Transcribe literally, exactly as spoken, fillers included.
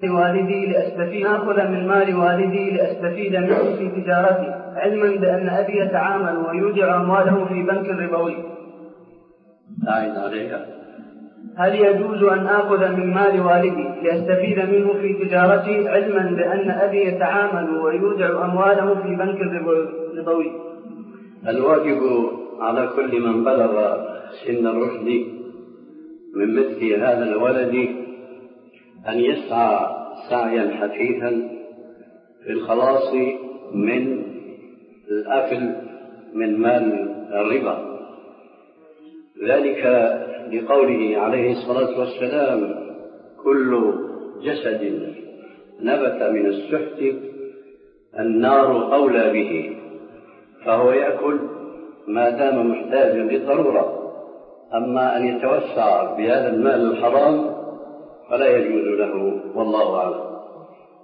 والدي لأستفيد آخذ من مال والدي لأستفيد منه في تجارتي، علما بأن أبي يتعامل ويودع أمواله في بنك ربوي. أعد عليها. هل يجوز أن آخذ من مال والدي لأستفيد منه في تجارتي، علما بأن أبي يتعامل ويودع أمواله في بنك ربوي؟ الواجب على كل من بلغ سن الرشد من مثل هذا الولد أن يسعى سعيا حثيثا في الخلاص من الأكل من مال الربا، ذلك لقوله عليه الصلاة والسلام: كل جسد نبت من السحت النار أولى به، فهو يأكل ما دام محتاجا لضرورة، أما أن يتوسع بهذا المال الحرام فلا يجوز له، والله أعلم.